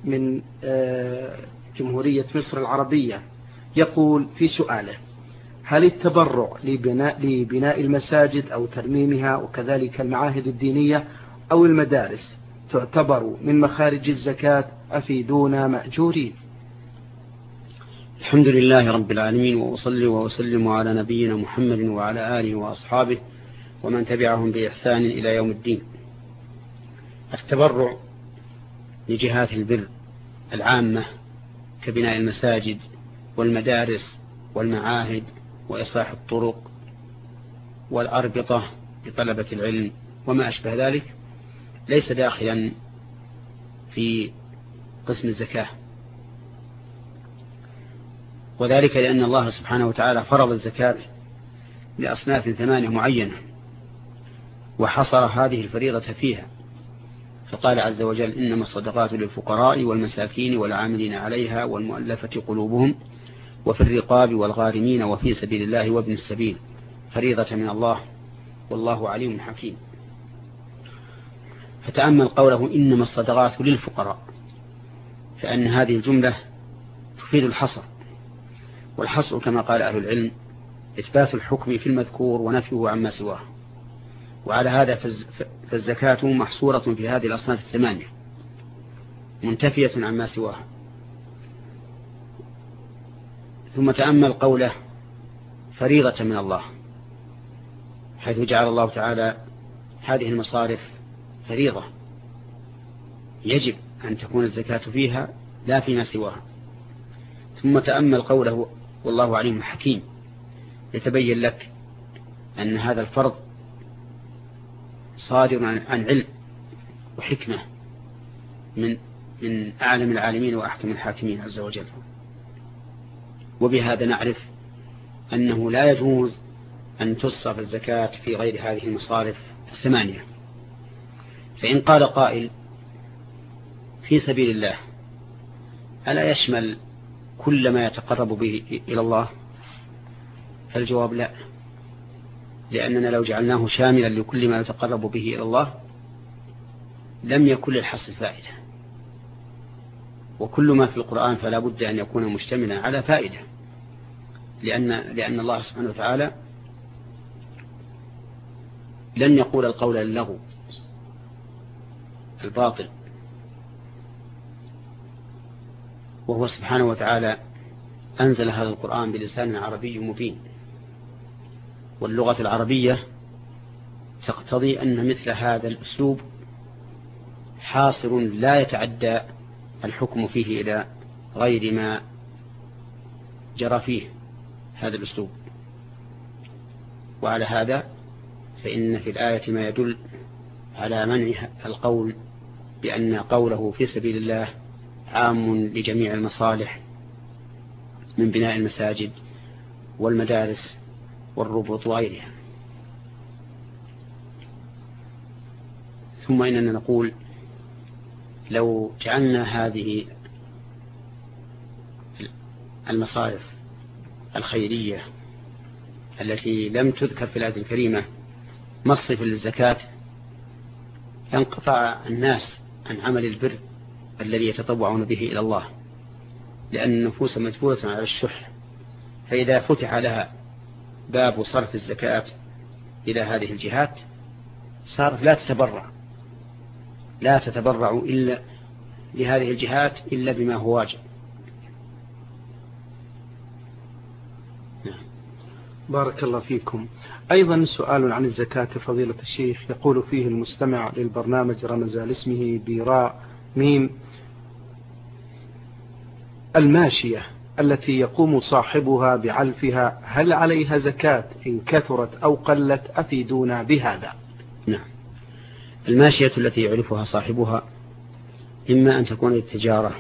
من جمهورية مصر العربية يقول في سؤاله: هل التبرع لبناء المساجد أو ترميمها وكذلك المعاهد الدينية أو المدارس تعتبر من مخارج الزكاة؟ أفيدونا مأجورين. الحمد لله رب العالمين، وأصلي وأسلم على نبينا محمد وعلى آله وأصحابه ومن تبعهم بإحسان إلى يوم الدين. التبرع لجهات البر العامة كبناء المساجد والمدارس والمعاهد وإصلاح الطرق والأربطة لطلبة العلم وما أشبه ذلك ليس داخلا في قسم الزكاة، وذلك لأن الله سبحانه وتعالى فرض الزكاة لأصناف 8 معينة وحصر هذه الفريضة فيها، فقال عز وجل: إنما الصدقات للفقراء والمساكين والعاملين عليها والمؤلفة قلوبهم وفي الرقاب والغارمين وفي سبيل الله وابن السبيل فريضة من الله والله عليم حكيم. فتأمل قوله إنما الصدقات للفقراء، فأن هذه الجملة تفيد الحصر، والحصر كما قال أهل العلم إثبات الحكم في المذكور ونفيه عما سواه، وعلى هذا فالزكاة محصورة في هذه الأصناف 8 منتفية عما سواها. ثم تأمل قوله فريضة من الله، حيث جعل الله تعالى هذه المصارف فريضة يجب أن تكون الزكاة فيها لا فيما سواها. ثم تأمل قوله والله عليم حكيم، يتبين لك أن هذا الفرض صادر عن علم وحكمة من أعلم العالمين وأحكم الحاكمين عز وجل. وبهذا نعرف أنه لا يجوز أن تصرف الزكاة في غير هذه المصارف 8. فإن قال قائل في سبيل الله ألا يشمل كل ما يتقرب به إلى الله؟ فالجواب لا، لأننا لو جعلناه شاملا لكل ما يتقرب به إلى الله لم يكن للحصر فائدة، وكل ما في القرآن فلا بد أن يكون مشتملا على فائدة، لأن الله سبحانه وتعالى لن يقول القول اللغو الباطل، وهو سبحانه وتعالى أنزل هذا القرآن بلسان عربي مبين، واللغة العربية تقتضي أن مثل هذا الأسلوب حاصر لا يتعدى الحكم فيه إلى غير ما جرى فيه هذا الأسلوب. وعلى هذا فإن في الآية ما يدل على منع القول بأن قوله في سبيل الله عام لجميع المصالح من بناء المساجد والمدارس والربط وغيرها. ثم إننا نقول لو جعلنا هذه المصارف الخيرية التي لم تذكر في الآية الكريمة مصرف للزكاة لانقطع الناس عن عمل البر الذي يتطوعون به إلى الله، لأن النفوس مجبولة على الشح، فإذا فتح لها باب صرف الزكاة إلى هذه الجهات صارت لا تتبرع إلا لهذه الجهات إلا بما هو واجب. بارك الله فيكم. أيضا سؤال عن الزكاة فضيلة الشيخ، يقول فيه المستمع للبرنامج رمز لاسمه براء ميم: الماشية التي يقوم صاحبها بعلفها هل عليها زكاة إن كثرت أو قلت؟ أفيدونا بهذا. نعم، الماشية التي يعرفها صاحبها إما أن تكون للتجارة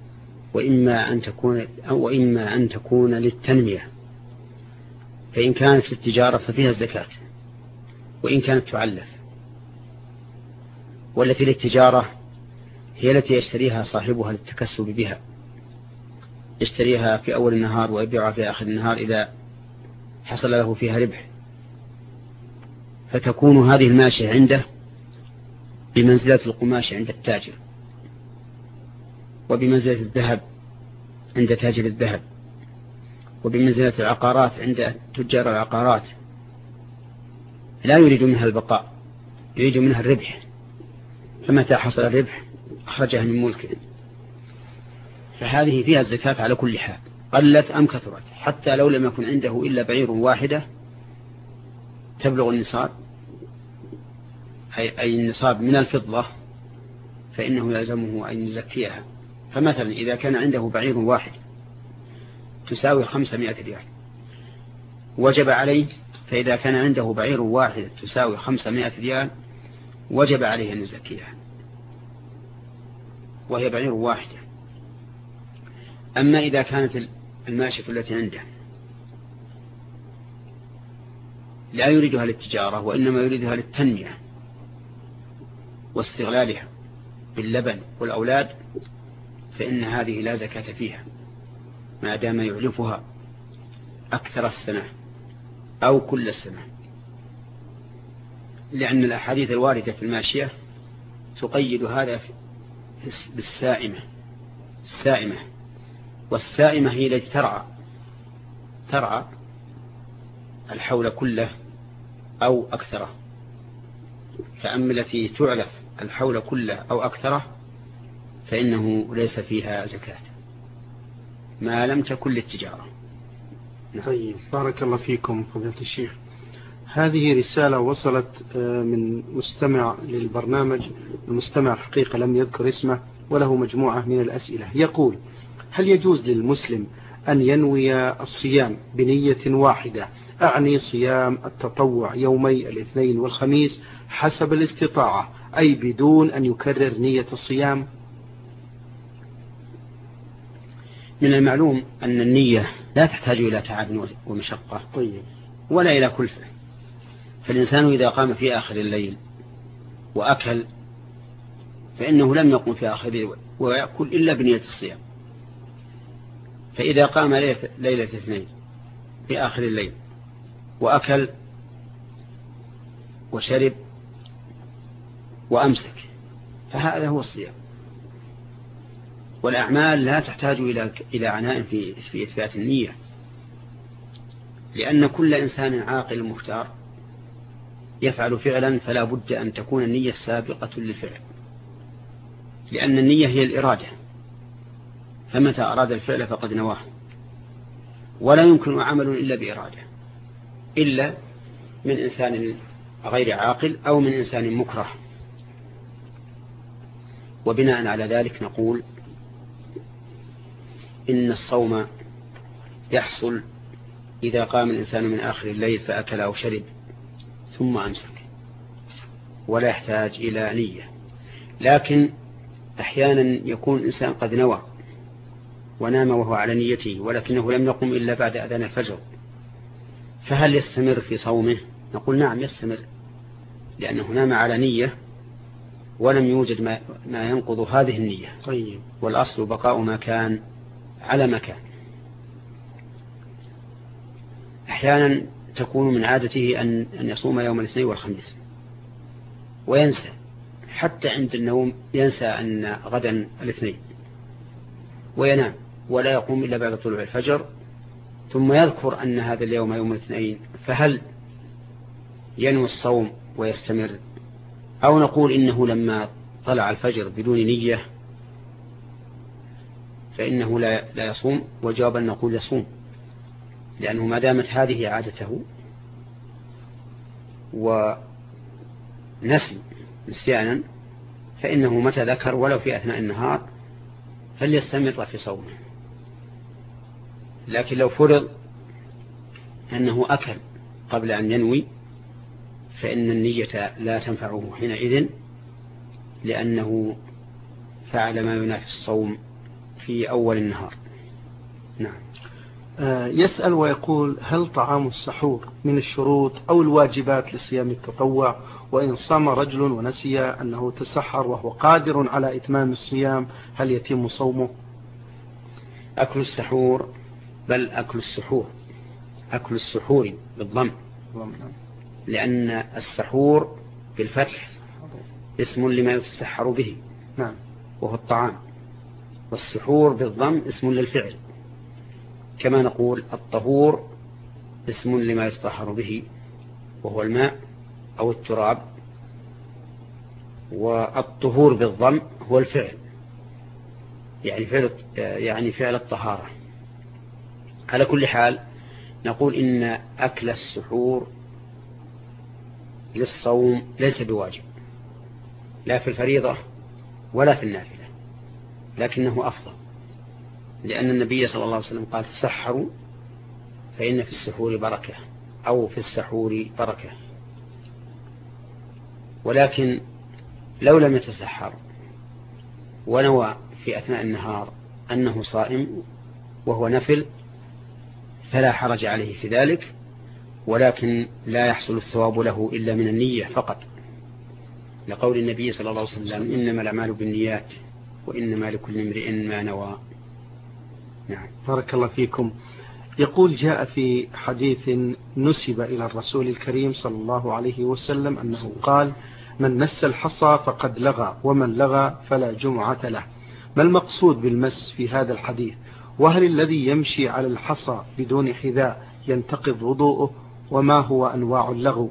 وإما أن تكون للتنمية، فإن كانت للتجارة ففيها الزكاة وإن كانت تعلف. والتي للتجارة هي التي يشتريها صاحبها للتكسب بها، يشتريها في أول النهار ويبيعها في آخر النهار إذا حصل له فيها ربح، فتكون هذه الماشية عنده بمنزلة القماش عند التاجر. وبمنزلة الذهب عند تاجر الذهب، وبمنزلة العقارات عند تجار العقارات، لا يريد منها البقاء، يريد منها الربح، فمتى حصل الربح أخرجها من ملكه. فهذه فيها الزكاة على كل حال، قلت أم كثرت، حتى لو لم يكن عنده إلا بعير واحدة تبلغ النصاب، أي النصاب من الفضة، فإنه يلزمه أن يزكيها. فمثلا إذا كان عنده بعير واحد تساوي 500 ريال وجب عليه، فإذا كان عنده بعير واحد تساوي 500 ريال وجب عليه أن يزكيها، وهي بعير واحدة. أما إذا كانت الماشية التي عنده لا يريدها للتجارة وإنما يريدها للتنمية واستغلالها باللبن والأولاد، فإن هذه لا زكاة فيها ما دام يعلفها أكثر السنة أو كل السنة، لأن الأحاديث الواردة في الماشية تقيد هذا بالسائمة. السائمة، والسائمة هي التي ترعى الحول كله أو أكثره، فأما التي تعلف الحول كله أو أكثره فإنه ليس فيها زكاة ما لم تكن للتجارة. طيب، بارك الله فيكم فضيلة الشيخ. هذه رسالة وصلت من مستمع للبرنامج، المستمع الحقيقة لم يذكر اسمه، وله مجموعة من الأسئلة. يقول: هل يجوز للمسلم أن ينوي الصيام بنية واحدة، أعني صيام التطوع يومي الاثنين والخميس حسب الاستطاعة، أي بدون أن يكرر نية الصيام؟ من المعلوم أن النية لا تحتاج إلى تعب ومشقة ولا إلى كلفة، فالإنسان إذا قام في آخر الليل وأكل فإنه لم يقم في آخر الليل ويأكل إلا بنية الصيام. فإذا قام ليلة اثنين في آخر الليل وأكل وشرب وأمسك فهذا هو الصيام. والأعمال لا تحتاج إلى عناء في إثبات النية، لأن كل إنسان عاقل مختار يفعل فعلا فلا بد أن تكون النية سابقة للفعل، لأن النية هي الإرادة، فمتى أراد الفعل فقد نواه. ولا يمكن عمل إلا بإرادة، إلا من إنسان غير عاقل أو من إنسان مكره. وبناء على ذلك نقول إن الصوم يحصل إذا قام الإنسان من آخر الليل فأكل أو شرب ثم أمسك، ولا يحتاج إلى نية. لكن أحيانا يكون الإنسان قد نوى ونام وهو على نيته ولكنه لم يقم إلا بعد أذان الفجر، فهل يستمر في صومه؟ نقول نعم يستمر، لأنه نام على نية ولم يوجد ما ينقض هذه النية. طيب. والأصل بقاء ما كان على مكان. أحيانا تكون من عادته أن يصوم يوم الاثنين والخميس وينسى، حتى عند النوم ينسى أن غدا الاثنين وينام ولا يقوم إلا بعد طلوع الفجر، ثم يذكر أن هذا اليوم يوم الاثنين، فهل ينوي الصوم ويستمر، أو نقول إنه لما طلع الفجر بدون نية فإنه لا يصوم؟ وجوابا نقول يصوم، لأنه ما دامت هذه عادته ونسي نسيانا فإنه متى ذكر ولو في أثناء النهار فليستمر في صومه. لكن لو فرض أنه أكل قبل أن ينوي فإن النية لا تنفعه حينئذ، لأنه فعل ما ينافي الصوم في أول النهار. نعم. يسأل ويقول: هل طعام السحور من الشروط أو الواجبات لصيام التطوع؟ وإن صام رجل ونسي أنه تسحر وهو قادر على إتمام الصيام هل يتم صومه؟ أكل السحور، بل أكل السحور، أكل السحور بالضم، لأن السحور بالفتح اسم لما يتسحر به، نعم، وهو الطعام. والسحور بالضم اسم للفعل، كما نقول الطهور اسم لما يتطهر به وهو الماء أو التراب، والطهور بالضم هو الفعل، يعني فعل الطهارة. على كل حال نقول إن أكل السحور للصوم ليس بواجب، لا في الفريضة ولا في النافلة، لكنه أفضل، لأن النبي صلى الله عليه وسلم قال تسحروا فإن في السحور بركة، أو في السحور بركة. ولكن لو لم يتسحر ونوى في أثناء النهار أنه صائم وهو نفل فلا حرج عليه في ذلك، ولكن لا يحصل الثواب له إلا من النية فقط، لقول النبي صلى الله عليه وسلم إنما الأعمال بالنيات وإنما لكل امرئ ما نوى. نعم. بارك الله فيكم. يقول جاء في حديث نسب إلى الرسول الكريم صلى الله عليه وسلم أنه قال من مس الحصى فقد لغى ومن لغى فلا جمعة له. ما المقصود بالمس في هذا الحديث؟ وهل الذي يمشي على الحصى بدون حذاء ينتقض وضوءه؟ وما هو أنواع اللغو؟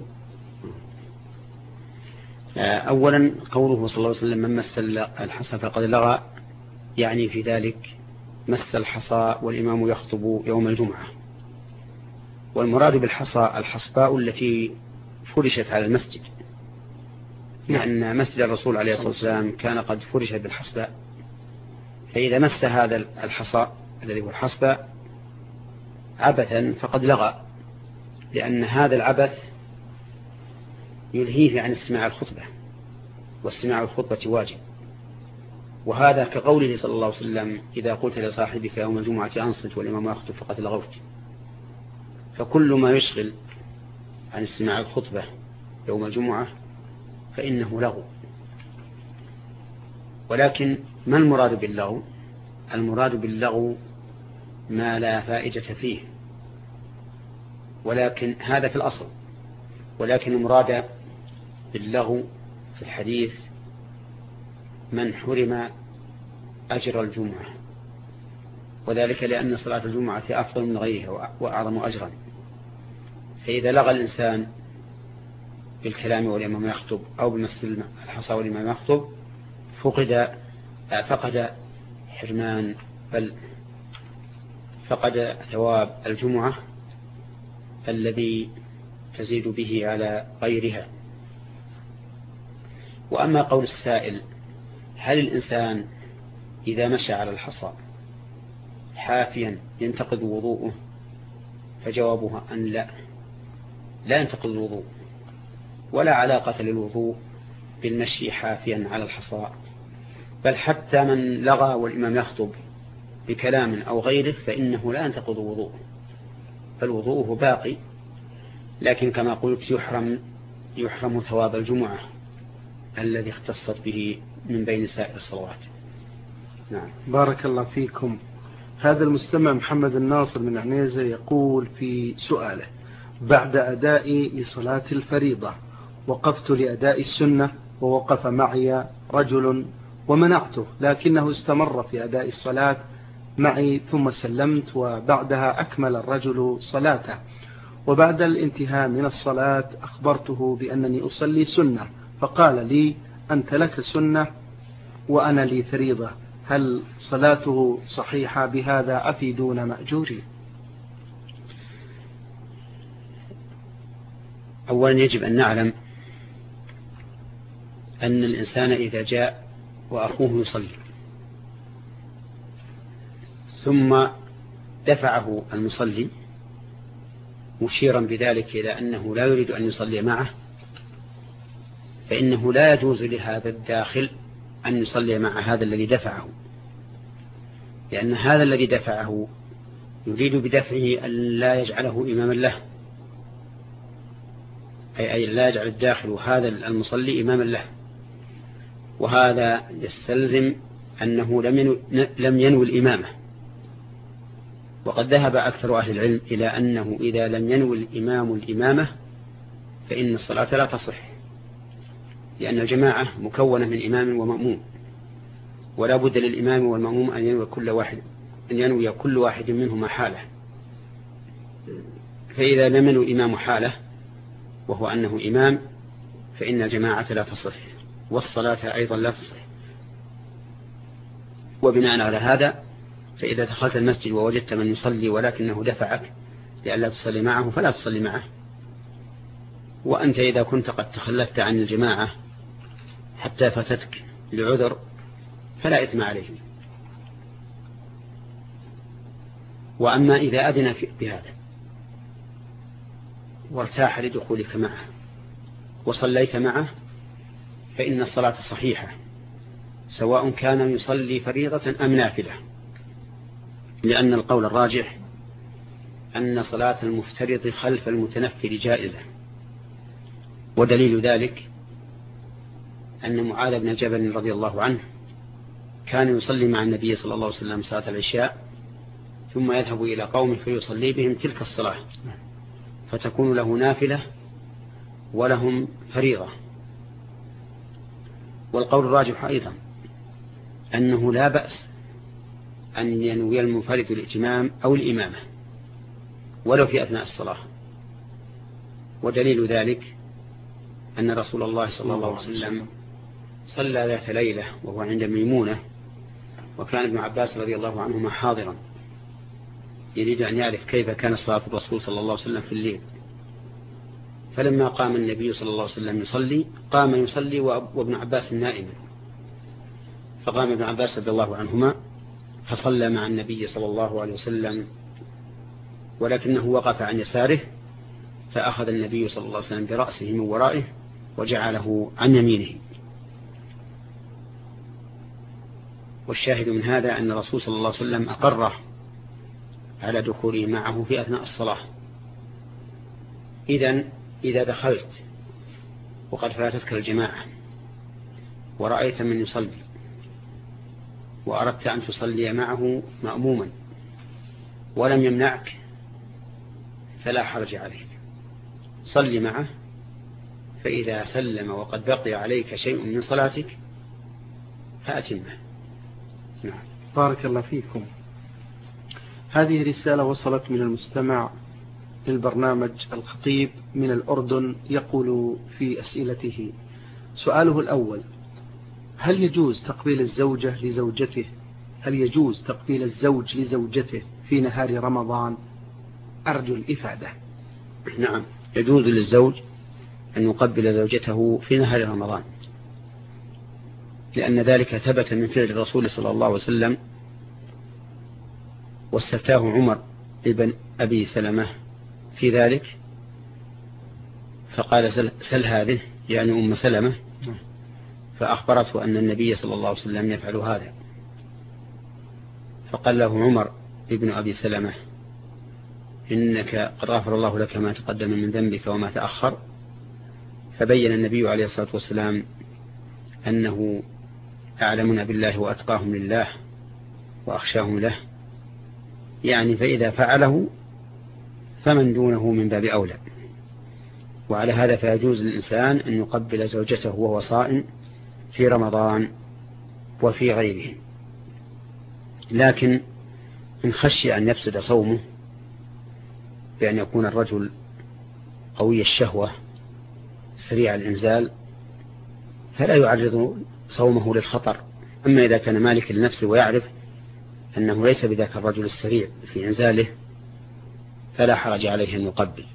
أولا قوله صلى الله عليه وسلم من مس الحصى فقد لغى، يعني في ذلك مس الحصى والإمام يخطب يوم الجمعة. والمراد بالحصى الحصباء التي فرشت على المسجد، لأن مسجد الرسول عليه الصلاة والسلام كان قد فرش بالحصباء، فإذا مس هذا الحصى الذي هو الحصباء عبثا فقد لغى، لأن هذا العبث يلهيه عن استماع الخطبة، واستماع الخطبة واجب. وهذا كقوله صلى الله عليه وسلم إذا قلت لصاحبك يوم الجمعة أنصت والإمام يخطب فقد لغوت. فكل ما يشغل عن استماع الخطبة يوم الجمعة فإنه لغو. ولكن ما المراد باللغو؟ المراد باللغو ما لا فائدة فيه، ولكن هذا في الأصل. ولكن المراد باللغو في الحديث من حرم أجر الجمعة، وذلك لأن صلاة الجمعة أفضل من غيرها وأعظم أجرا. فإذا لغى الإنسان بالكلام والإمام يخطب أو بمس الحصى والإمام يخطب فقد حرمان، بل فقد ثواب الجمعة الذي تزيد به على غيرها. وأما قول السائل هل الإنسان إذا مشى على الحصى حافيا ينتقض وضوءه، فجوابها أن لا ينتقض الوضوء، ولا علاقة للوضوء بالمشي حافيا على الحصى، بل حتى من لغى والإمام يخطب بكلام أو غيره فإنه لا ينتقض وضوءه، فالوضوء باقي، لكن كما قلت يحرم ثواب الجمعة الذي اختصت به من بين سائر الصلوات. نعم. بارك الله فيكم. هذا المستمع محمد الناصر من عنيزة يقول في سؤاله: بعد أدائي لصلاة الفريضة وقفت لأداء السنة ووقف معي رجل ومنعته، لكنه استمر في أداء الصلاة معي ثم سلمت، وبعدها أكمل الرجل صلاته، وبعد الانتهاء من الصلاة أخبرته بأنني أصلي سنة، فقال لي أنت لك سنة وأنا لي فريضة، هل صلاته صحيحة؟ بهذا أفيدون مأجوري. أولا يجب أن نعلم أن الإنسان إذا جاء وأخوه يصلي ثم دفعه المصلي مشيرا بذلك إلى أنه لا يريد أن يصلي معه، فإنه لا يجوز لهذا الداخل أن يصلي مع هذا الذي دفعه، لأن هذا الذي دفعه يريد بدفعه أن لا يجعله إماما له، أي لا يجعل الداخل هذا المصلي إماما له، وهذا يستلزم أنه لم ينوي الإمامة. وقد ذهب أكثر أهل العلم إلى أنه إذا لم ينوي الإمام الإمامة فإن الصلاة لا تصح، لأن الجماعة مكونة من إمام ومأموم، ولا بد للإمام والمأموم أن ينوي كل واحد منهما حالة. فإذا لم ينوي الإمام حالة وهو أنه إمام فإن الجماعة لا تصح والصلاة أيضا لا تصح. وبناء على هذا فإذا دخلت المسجد ووجدت من يصلي ولكنه دفعك لئلا تصلي معه فلا تصلي معه. وأنت إذا كنت قد تخلفت عن الجماعة حتى فاتتك لعذر فلا إثم عليه. وأما إذا أذن بهذا وارتاح لدخولك معه وصليت معه فإن الصلاة صحيحة سواء كان يصلي فريضة أم نافلة، لأن القول الراجح أن صلاة المفترض خلف المتنفل جائزة. ودليل ذلك أن معاذ بن جبل رضي الله عنه كان يصلي مع النبي صلى الله عليه وسلم صلاة العشاء ثم يذهب إلى قومه فيصلي بهم تلك الصلاة فتكون له نافلة ولهم فريضة. والقول الراجح أيضا أنه لا بأس أن ينوي المنفرد الإتمام أو الإمامة ولو في أثناء الصلاة. ودليل ذلك أن رسول الله صلى الله عليه وسلم صلى ذات ليلة وهو عند ميمونة وكان ابن عباس رضي الله عنهما حاضرا يريد أن يعرف كيف كان صلاة الرسول صلى الله عليه وسلم في الليل. فلما قام النبي صلى الله عليه وسلم يصلي قام يصلي وابن عباس نائما، فقام ابن عباس رضي الله عنهما فصلى مع النبي صلى الله عليه وسلم ولكنه وقف عن يساره فأخذ النبي صلى الله عليه وسلم برأسه من ورائه وجعله عن يمينه. والشاهد من هذا أن الرسول صلى الله عليه وسلم أقره على دخوله معه في أثناء الصلاة. إذا دخلت وقد فاتتك الجماعة ورأيت من يصلي وأردت أن تصلي معه مأموما ولم يمنعك فلا حرج عليك، صلي معه، فإذا سلم وقد بقي عليك شيء من صلاتك فأتمه. نعم. بارك الله فيكم. هذه رسالة وصلت من المستمع للبرنامج الخطيب من الأردن، يقول في أسئلته: سؤاله الأول: هل يجوز تقبيل الزوجة لزوجته؟ هل يجوز تقبيل الزوج لزوجته في نهار رمضان؟ أرجو الإفادة. نعم، يجوز للزوج أن يقبل زوجته في نهار رمضان، لأن ذلك ثبت من فعل الرسول صلى الله عليه وسلم، واستفتاه عمر ابن أبي سلمة في ذلك فقال: سل هذه، يعني أم سلمة، فأخبرته أن النبي صلى الله عليه وسلم يفعل هذا، فقال له عمر ابن أبي سلمة: إنك قد غفر الله لك ما تقدم من ذنبك وما تأخر. فبين النبي عليه الصلاة والسلام أنه أعلمنا بالله وأتقاهم لله وأخشاهم له، يعني فإذا فعله فمن دونه من باب أولى. وعلى هذا فيجوز للإنسان أن يقبل زوجته وهو صائم في رمضان وفي غيره، لكن إن خشي أن يفسد صومه بأن يكون الرجل قوي الشهوة سريع الإنزال فلا يعرض صومه للخطر. أما إذا كان مالك لنفسه ويعرف أنه ليس بذاك الرجل السريع في إنزاله فلا حرج عليه أن يقبل.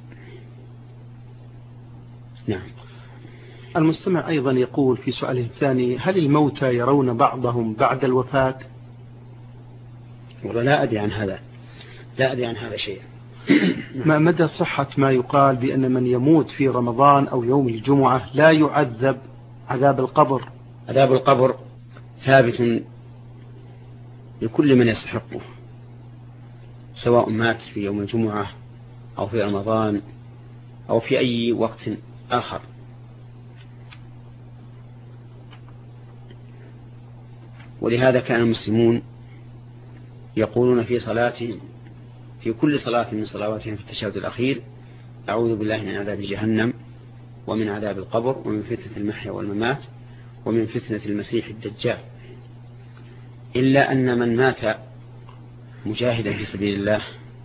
نعم. المستمع أيضا يقول في سؤاله الثاني: هل الموتى يرون بعضهم بعد الوفاة؟ لا أدري عن هذا، لا أدري عن هذا شيء. ما مدى صحة ما يقال بأن من يموت في رمضان أو يوم الجمعة لا يعذب عذاب القبر؟ عذاب القبر ثابت لكل من يستحقه، سواء مات في يوم الجمعة أو في رمضان أو في أي وقت آخر. ولهذا كان المسلمون يقولون في صلاتهم، في كل صلاة من صلواتهم في التشهد الأخير: أعوذ بالله من عذاب جهنم ومن عذاب القبر ومن فتنة المحيا والممات ومن فتنة المسيح الدجال. إلا أن من مات مجاهدا في سبيل الله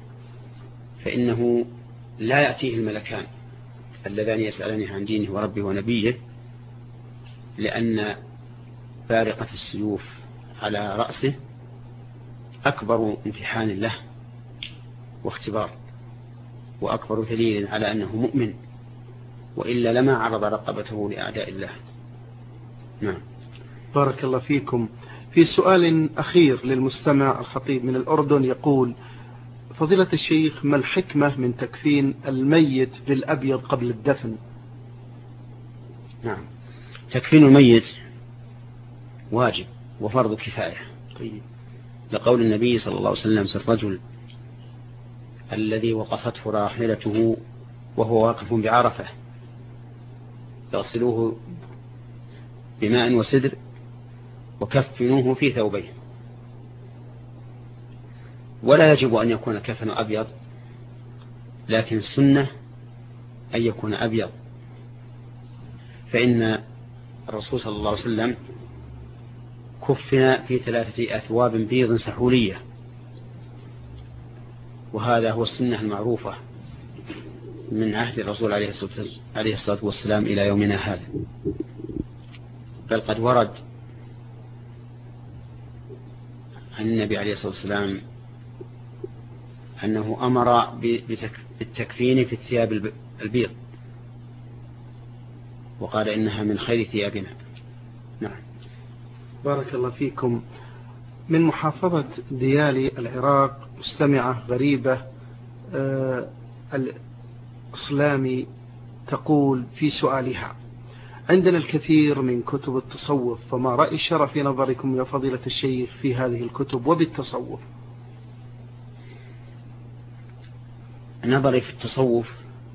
فإنه لا يأتيه الملكان اللذان يسألانه عن دينه وربه ونبيه، لأن فارقة السيوف على رأسه أكبر امتحان له واختبار، وأكبر دليل على أنه مؤمن، وإلا لما عرض رقبته لأعداء الله. نعم. بارك الله فيكم. في سؤال أخير للمستمع الخطيب من الأردن يقول: فضيلة الشيخ، ما الحكمة من تكفين الميت بالأبيض قبل الدفن؟ نعم، تكفين الميت واجب وفرض كفاية. طيب. لقول النبي صلى الله عليه وسلم في الرجل الذي وقصته راحلته وهو واقف بعرفة: يغسلوه بماء وسدر وكفنوه في ثوبين. ولا يجب أن يكون كفن أبيض، لكن السنة أن يكون أبيض، فإن الرسول صلى الله عليه وسلم كفن في 3 أثواب بيض سحولية، وهذا هو السنة المعروفة من عهد الرسول عليه الصلاة والسلام إلى يومنا هذا. بل قد ورد عن النبي عليه الصلاة والسلام أنه أمر بالتكفين في الثياب البيض، وقال إنها من خير ثيابنا. نعم. بارك الله فيكم. من محافظة ديالي العراق مستمعة غريبة الإسلامي تقول في سؤالها: عندنا الكثير من كتب التصوف، فما رأي الشرع في نظركم يا فضيلة الشيخ في هذه الكتب وبالتصوف؟ نظري في التصوف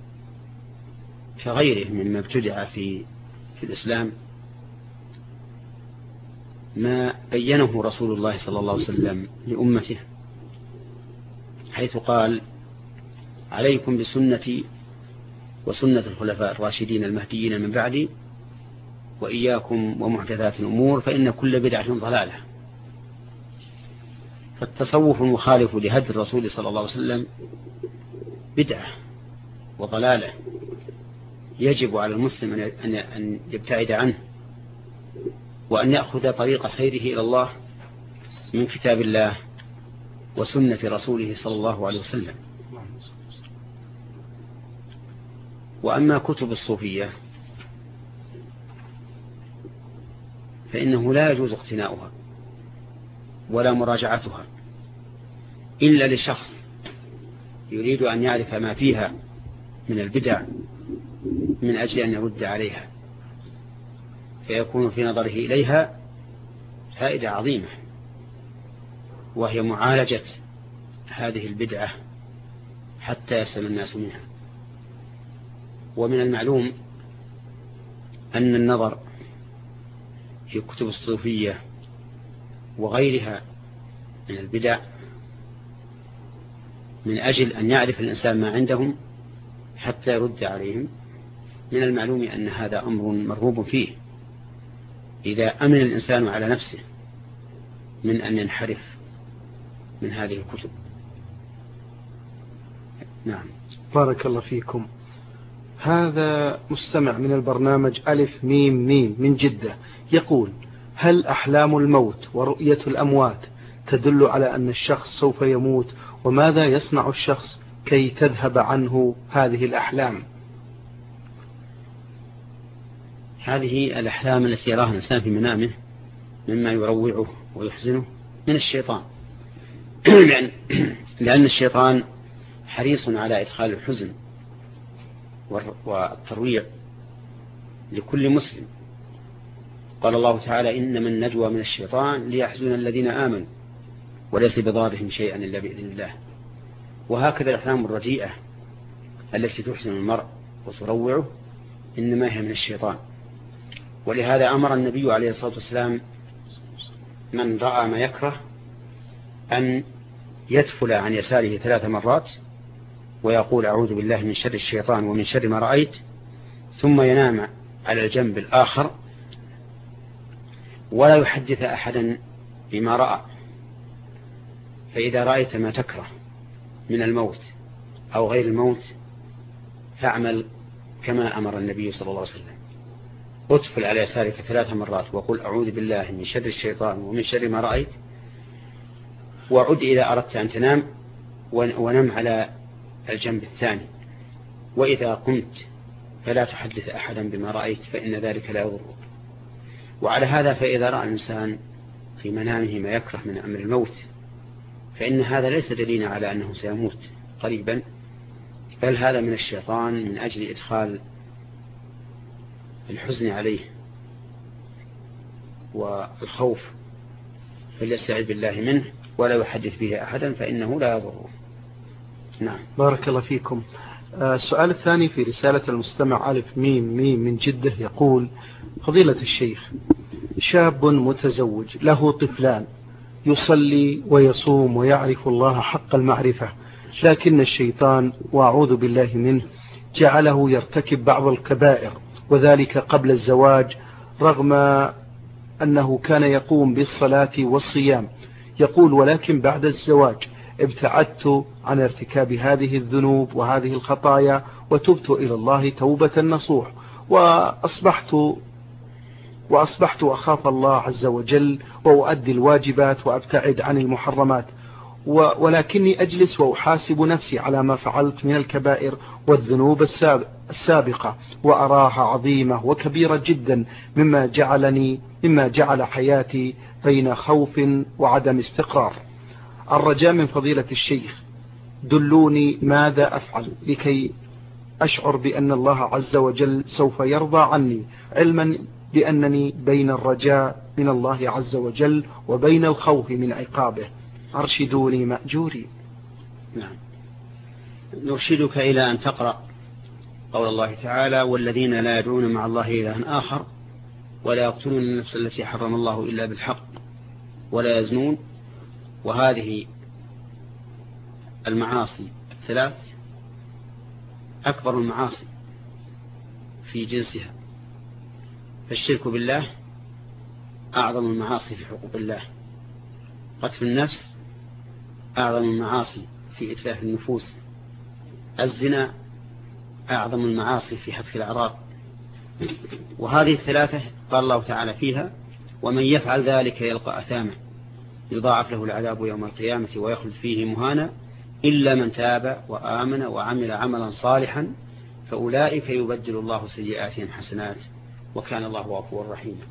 كغيره مما ابتدع في الإسلام ما بينه رسول الله صلى الله عليه وسلم لأمته، حيث قال: عليكم بسنتي وسنة الخلفاء الراشدين المهديين من بعدي وإياكم ومحدثات الأمور فإن كل بدعة ضلالة. فالتصوف المخالف لهدي الرسول صلى الله عليه وسلم بدعة وضلالة، يجب على المسلم أن يبتعد عنه، وأن يأخذ طريق سيره إلى الله من كتاب الله وسنة رسوله صلى الله عليه وسلم. وأما كتب الصوفية فإنه لا يجوز اقتناؤها ولا مراجعتها إلا لشخص يريد أن يعرف ما فيها من البدع من أجل أن يرد عليها، فيكون في نظره إليها فائدة عظيمة، وهي معالجة هذه البدعة حتى يسلم الناس منها. ومن المعلوم أن النظر في كتب الصوفية وغيرها من البدع من أجل أن يعرف الإنسان ما عندهم حتى يرد عليهم، من المعلوم أن هذا أمر مرغوب فيه إذا أمن الإنسان على نفسه من أن ينحرف من هذه الكتب. نعم. بارك الله فيكم. هذا مستمع من البرنامج ألف ميم ميم من جدة يقول: هل أحلام الموت ورؤية الأموات تدل على أن الشخص سوف يموت؟ وماذا يصنع الشخص كي تذهب عنه هذه الأحلام؟ هذه الأحلام التي يراها الإنسان في منامه مما يروعه ويحزنه من الشيطان، لأن الشيطان حريص على إدخال الحزن والترويع لكل مسلم. قال الله تعالى: إنما النجوى من الشيطان ليحزن الذين آمنوا وليس بضارهم شيئا إلا بإذن الله. وهكذا الأحلام الرديئة التي تحزن المرء وتروعه إنما هي من الشيطان. ولهذا أمر النبي عليه الصلاة والسلام من رأى ما يكره أن يدفل عن يساره 3 مرات ويقول: أعوذ بالله من شر الشيطان ومن شر ما رأيت، ثم ينام على الجنب الآخر ولا يحدث أحدا بما رأى. فإذا رأيت ما تكره من الموت أو غير الموت فاعمل كما أمر النبي صلى الله عليه وسلم، اتفل على يسارك 3 مرات وقل أعوذ بالله من شر الشيطان ومن شر ما رأيت، وعد إذا أردت أن تنام ونم على الجنب الثاني، وإذا قمت فلا تحدث أحدا بما رأيت فإن ذلك لا يضرك. وعلى هذا فإذا رأى الإنسان في منامه ما يكره من أمر الموت فإن هذا ليس دليلا على أنه سيموت قريبا، بل هذا من الشيطان من أجل إدخال الحزن عليه والخوف، فليستعذ بالله منه ولا يحدث به أحدا فإنه لا يضره. نعم. بارك الله فيكم. السؤال الثاني في رسالة المستمع ألف ميم ميم من جدة يقول: فضيلة الشيخ، شاب متزوج له طفلان، يصلي ويصوم ويعرف الله حق المعرفة، لكن الشيطان وأعوذ بالله منه جعله يرتكب بعض الكبائر، وذلك قبل الزواج رغم أنه كان يقوم بالصلاة والصيام. يقول: ولكن بعد الزواج ابتعدت عن ارتكاب هذه الذنوب وهذه الخطايا وتبت إلى الله توبة نصوح، وأصبحت أخاف الله عز وجل وأؤدي الواجبات وأبتعد عن المحرمات، ولكني أجلس وأحاسب نفسي على ما فعلت من الكبائر والذنوب السابقة وأراها عظيمة وكبيرة جدا مما جعل حياتي بين خوف وعدم استقرار. الرجاء من فضيلة الشيخ دلوني ماذا أفعل لكي أشعر بأن الله عز وجل سوف يرضى عني، علما بأنني بين الرجاء من الله عز وجل وبين الخوف من عقابه، أرشدوني مأجوري. نعم. نرشدك إلى أن تقرأ قول الله تعالى: والذين لا يدعون مع الله إلها آخر ولا يقتلون النفس التي حرم الله إلا بالحق ولا يزنون. وهذه المعاصي الثلاث أكبر المعاصي في جنسها، فالشرك بالله أعظم المعاصي في حقوق الله، قتل النفس أعظم المعاصي في إتلاف النفوس، الزنا أعظم المعاصي في حتف الأعراض. وهذه الثلاثة قال الله تعالى فيها: ومن يفعل ذلك يلقى أثاما يضاعف له العذاب يوم القيامة ويخلد فيه مهانا إلا من تاب وآمن وعمل عملا صالحا فأولئك يبدل الله سيئاتهم حسنات وكان الله غفورا رحيما.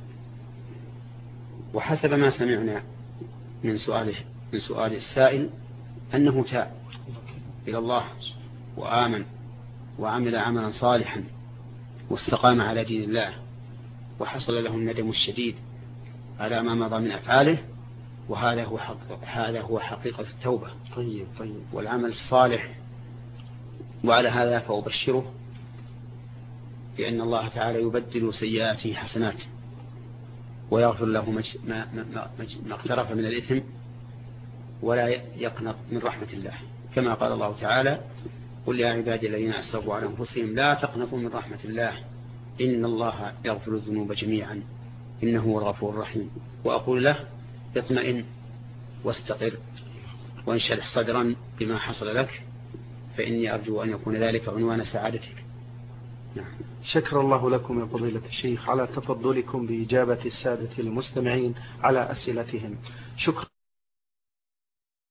وحسب ما سمعنا من سؤال السائل أنه تاب إلى الله وآمن وعمل عملا صالحا واستقام على دين الله وحصل له الندم الشديد على ما مضى من أفعاله، وهذا هو حقيقة التوبة. طيب. والعمل الصالح. وعلى هذا فأبشره بأن الله تعالى يبدل سيئاته حسنات ويغفر له ما اقترف من الإثم ولا يقنط من رحمة الله، كما قال الله تعالى: قل يا عبادي الذين أسرفوا على أنفسهم لا تقنطوا من رحمة الله إن الله يغفر الذنوب جميعا إنه هو الغفور الرحيم. وأقول له: اطمئن واستقر وانشرح صدرا بما حصل لك، فإني أرجو أن يكون ذلك عنوان سعادتك. نعم. شكر الله لكم يا فضيلة الشيخ على تفضلكم بإجابة السادة المستمعين على أسئلتهم. شكرا.